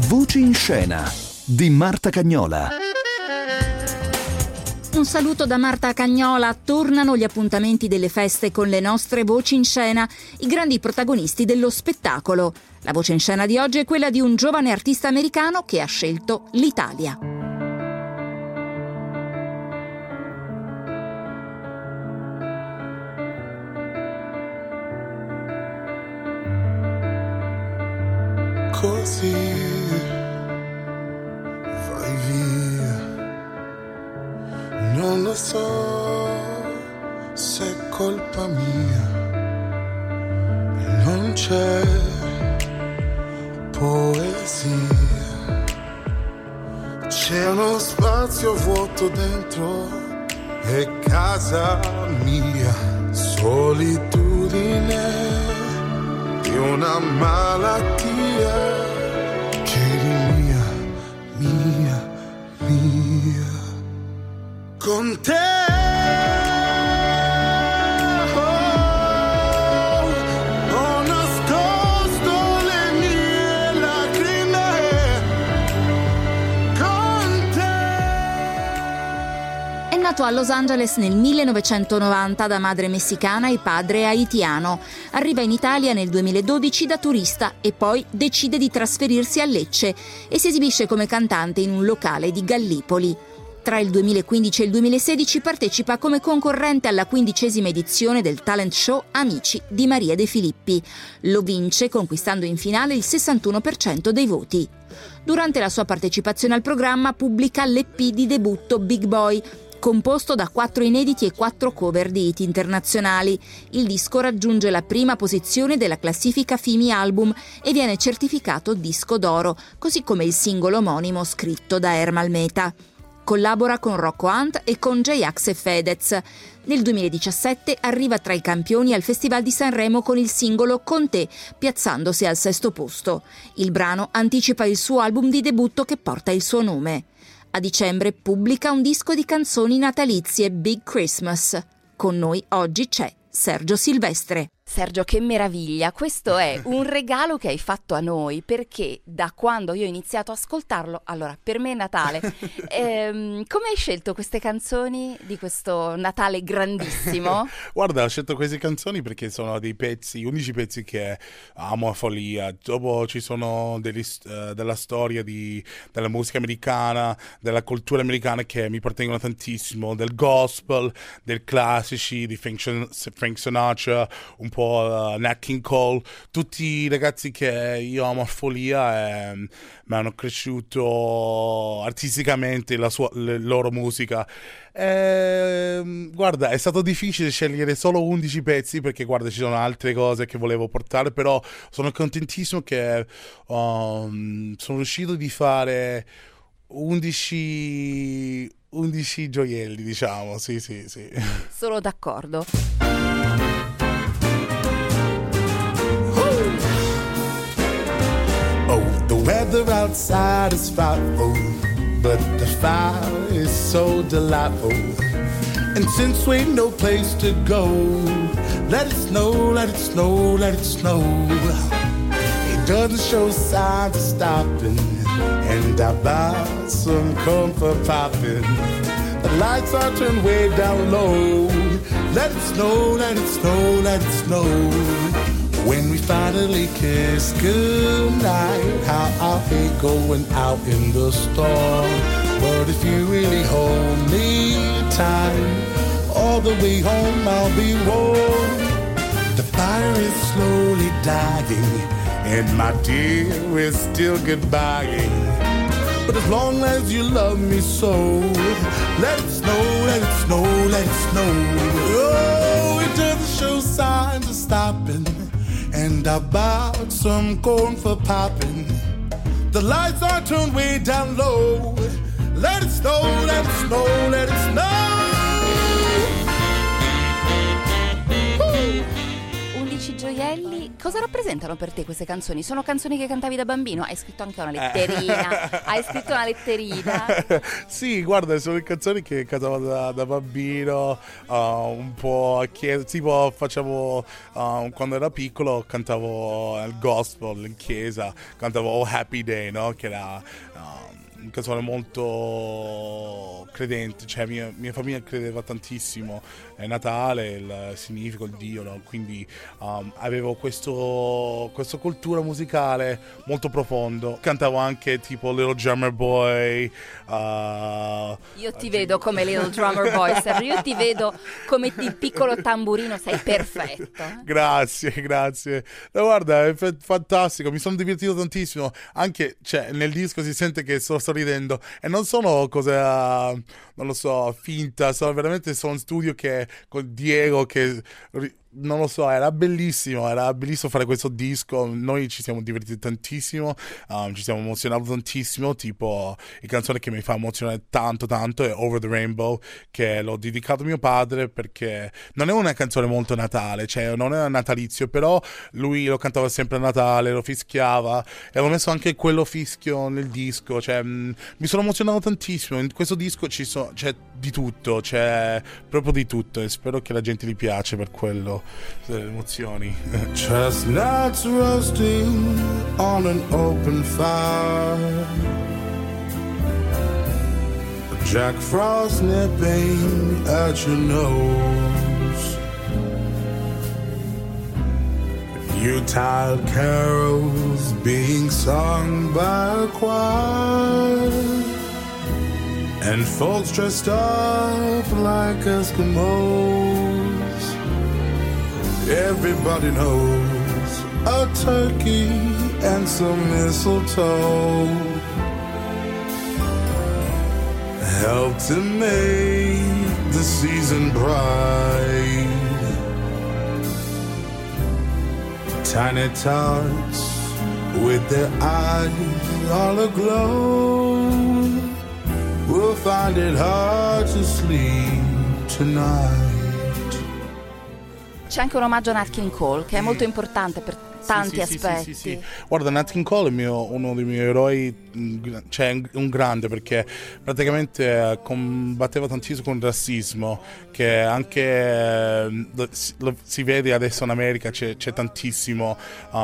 Voci in scena di Marta Cagnola. Un saluto da Marta Cagnola. Tornano gli appuntamenti delle feste con le nostre voci in scena, i grandi protagonisti dello spettacolo. La voce in scena di oggi è quella di un giovane artista americano che ha scelto l'Italia. Così vai via, non lo so se è colpa mia, non c'è poesia, c'è uno spazio vuoto dentro, è casa mia, solitudine di una malattia che è mia, con te ho nascosto le mie lacrime, con te. È nato a Los Angeles nel 1990 da madre messicana e padre haitiano. Arriva in Italia nel 2012 da turista e poi decide di trasferirsi a Lecce e si esibisce come cantante in un locale di Gallipoli. Tra il 2015 e il 2016 partecipa come concorrente alla 15ª edizione del talent show Amici di Maria De Filippi. Lo vince conquistando in finale il 61% dei voti. Durante la sua partecipazione al programma pubblica l'EP di debutto Big Boy, composto da 4 inediti e 4 cover di hit internazionali. Il disco raggiunge la prima posizione della classifica FIMI Album e viene certificato disco d'oro, così come il singolo omonimo scritto da Ermal Meta. Collabora con Rocco Hunt e con J-Ax e Fedez. Nel 2017 arriva tra i campioni al Festival di Sanremo con il singolo Con te, piazzandosi al 6° posto. Il brano anticipa il suo album di debutto che porta il suo nome. A dicembre pubblica un disco di canzoni natalizie, Big Christmas. Con noi oggi c'è Sergio Silvestre. Sergio, che meraviglia! Questo è un regalo che hai fatto a noi, perché da quando io ho iniziato a ascoltarlo, allora per me è Natale. Come hai scelto queste canzoni di questo Natale grandissimo? Guarda, ho scelto queste canzoni perché sono dei pezzi, 11 pezzi che amo a follia. Dopo ci sono della storia della musica americana, della cultura americana che mi appartengono tantissimo, del gospel, del classici, di Frank Sinatra, un po' Nat King Cole, tutti i ragazzi che io amo a follia e mi hanno cresciuto artisticamente la loro musica. Guarda, è stato difficile scegliere solo 11 pezzi perché guarda, ci sono altre cose che volevo portare, però sono contentissimo che sono riuscito di fare 11 gioielli, diciamo. Sì. Sono d'accordo. The weather outside is frightful, but the fire is so delightful. And since we've no place to go, let it snow, let it snow, let it snow. It doesn't show signs of stopping, and I bought some corn for popping. The lights are turned way down low. Let it snow, let it snow, let it snow. When we finally kiss goodnight, how I hate going out in the storm. But if you really hold me tight, all the way home I'll be warm. The fire is slowly dying, and my dear, we're still goodbying. But as long as you love me so, let it snow, let it snow, let it snow. Oh, it doesn't show signs of stopping, and I bought some corn for popping. The lights are turned way down low. Let it snow, let it snow, let it snow. 11 gioielli. Cosa rappresentano per te queste canzoni? Sono canzoni che cantavi da bambino? Hai scritto anche una letterina. Hai scritto una letterina. Sì, guarda, sono le canzoni che cantavo da bambino, un po' a chiesa, tipo facevo, quando ero piccolo cantavo il gospel in chiesa, cantavo Oh Happy Day, no? Che era una canzone molto credente, cioè mia famiglia credeva tantissimo è Natale, il significato, il Dio, no? Quindi avevo questa cultura musicale molto profondo. Cantavo anche tipo Little Drummer Boy. Io ti vedo come Little Drummer Boy, Sergio. Io ti vedo come il piccolo tamburino, sei perfetto. Grazie. No, guarda, è fantastico, mi sono divertito tantissimo. Anche, cioè, nel disco si sente che sto ridendo e non sono cose, non lo so, finta, sono in studio con Diego che non lo so, era bellissimo fare questo disco. Noi ci siamo divertiti tantissimo, ci siamo emozionati tantissimo. Tipo, la canzone che mi fa emozionare tanto è Over the Rainbow, che l'ho dedicato a mio padre perché non è una canzone molto Natale, cioè non è natalizio, però lui lo cantava sempre a Natale, lo fischiava e ho messo anche quello fischio nel disco, cioè mi sono emozionato tantissimo. In questo disco c'è di tutto, c'è proprio di tutto e spero che la gente gli piace per quello. Le emozioni. Chestnuts roasting on an open fire, Jack Frost nipping at your nose, Yuletide carols being sung by a choir, and folks dressed up like Eskimos. Everybody knows a turkey and some mistletoe help to make the season bright. Tiny tots with their eyes all aglow will find it hard to sleep tonight. C'è anche un omaggio a Nat King Cole che è molto importante per tanti aspetti. Sì. Guarda, Nat King Cole è uno dei miei eroi, cioè un grande, perché praticamente combatteva tantissimo con il razzismo, che anche si vede adesso in America, c'è tantissimo.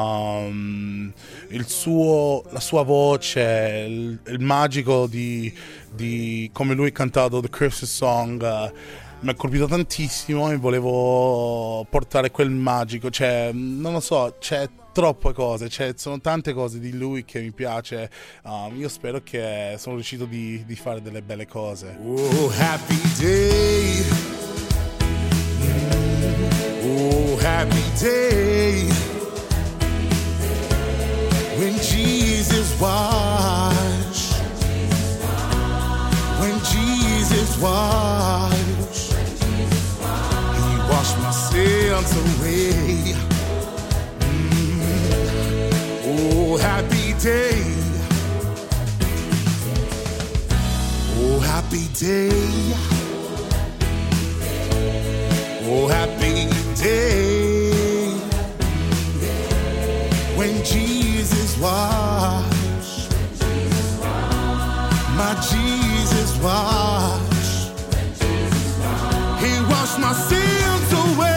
La sua voce, il magico di come lui ha cantato The Christmas Song, mi ha colpito tantissimo e volevo portare quel magico, cioè non lo so, c'è troppe cose, sono tante cose di lui che mi piace. Io spero che sono riuscito di fare delle belle cose. Oh happy day, oh happy day, when Jesus washed, when Jesus washed, he washed my sins away. Oh happy day, oh happy day, oh happy day, when Jesus washed, my Jesus washed, he washed my sins away.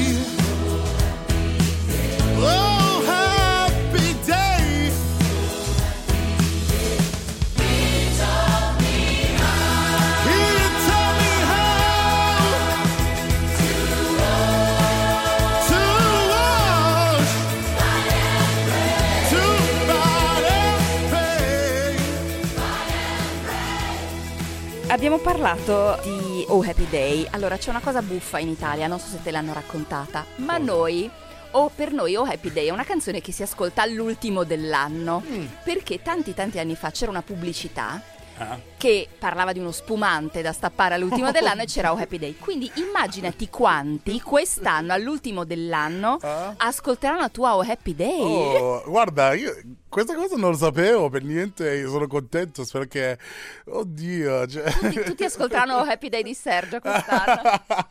Oh happy day, he taught me how to wash, to buy and pay. Abbiamo parlato di Oh Happy Day. Allora, c'è una cosa buffa in Italia, non so se te l'hanno raccontata, ma per noi Oh Happy Day è una canzone che si ascolta all'ultimo dell'anno, perché tanti anni fa c'era una pubblicità che parlava di uno spumante da stappare all'ultimo dell'anno e c'era Oh Happy Day. Quindi immaginati quanti quest'anno all'ultimo dell'anno ascolteranno la tua Oh Happy Day. Oh, guarda, io questa cosa non lo sapevo per niente, io sono contento, spero che, oddio, cioè... Tutti ascolteranno Oh Happy Day di Sergio quest'anno.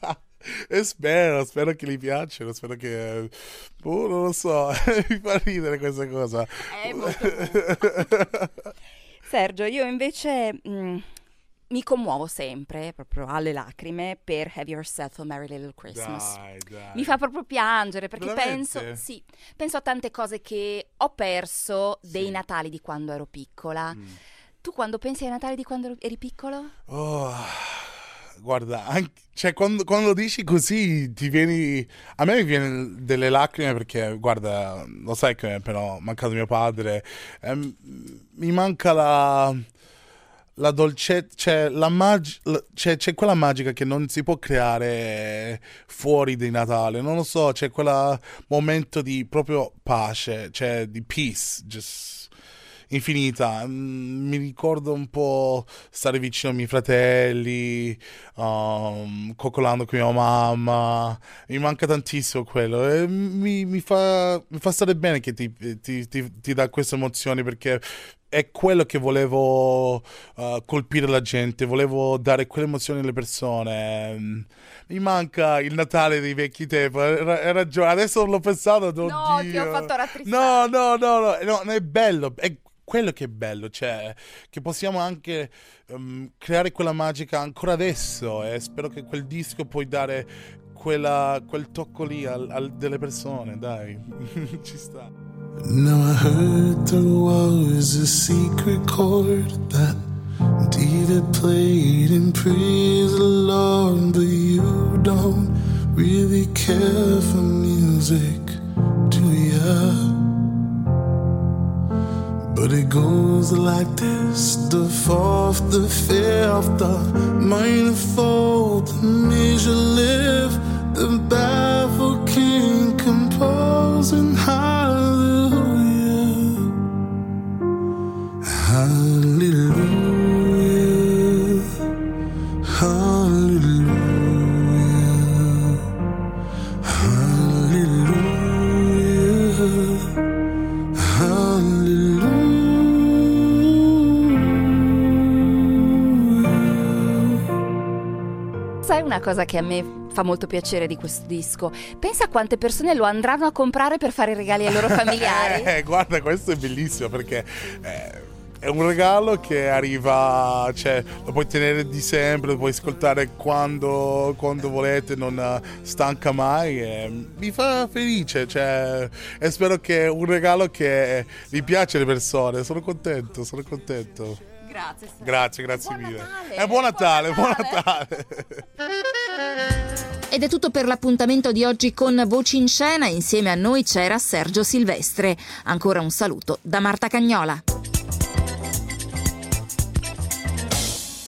E spero che gli piacciono, spero che... non lo so, mi fa ridere questa cosa. È molto Sergio, io invece mi commuovo sempre, proprio alle lacrime, per Have Yourself a Merry Little Christmas. Dai. Mi fa proprio piangere perché Veramente? penso a tante cose che ho perso dei Natali di quando ero piccola. Tu quando pensi ai Natali di quando eri piccolo? Oh, guarda, cioè quando dici così a me mi viene delle lacrime perché, guarda, lo sai che però mancato mio padre, mi manca la dolcezza, c'è quella magica che non si può creare fuori di Natale, non lo so, c'è quel momento di proprio pace, cioè di peace, just infinita. Mi ricordo un po' stare vicino ai miei fratelli, coccolando con mia mamma, mi manca tantissimo quello e mi fa stare bene che ti dà queste emozioni, perché è quello che volevo colpire la gente, volevo dare quelle emozioni alle persone. Mi manca il Natale dei vecchi tempi, hai ragione, adesso l'ho pensato, oddio. No, ti ho fatto rattristare. No, è bello, è quello che è bello, cioè che possiamo anche creare quella magica ancora adesso, e spero che quel disco puoi dare quel tocco lì delle persone, dai, ci sta. Now I heard there was a secret chord that David played in praise the Lord, but you don't really care for music, do ya? But it goes like this: the fourth, the fifth, the minor fourth, the major lift, the baffled king composing hallelujah, hallelujah, hallelujah, hallelujah, hallelujah. Sai una cosa che a me fa molto piacere di questo disco? Pensa a quante persone lo andranno a comprare per fare regali ai loro familiari. Guarda, questo è bellissimo perché è un regalo che arriva, cioè lo puoi tenere di sempre, lo puoi ascoltare quando volete, non stanca mai, e mi fa felice, cioè, e spero che è un regalo che gli piace alle persone. Sono contento. Grazie. Grazie Buon mille. Natale, Buon Natale. Ed è tutto per l'appuntamento di oggi con Voci in Scena. Insieme a noi c'era Sergio Silvestre. Ancora un saluto da Marta Cagnola.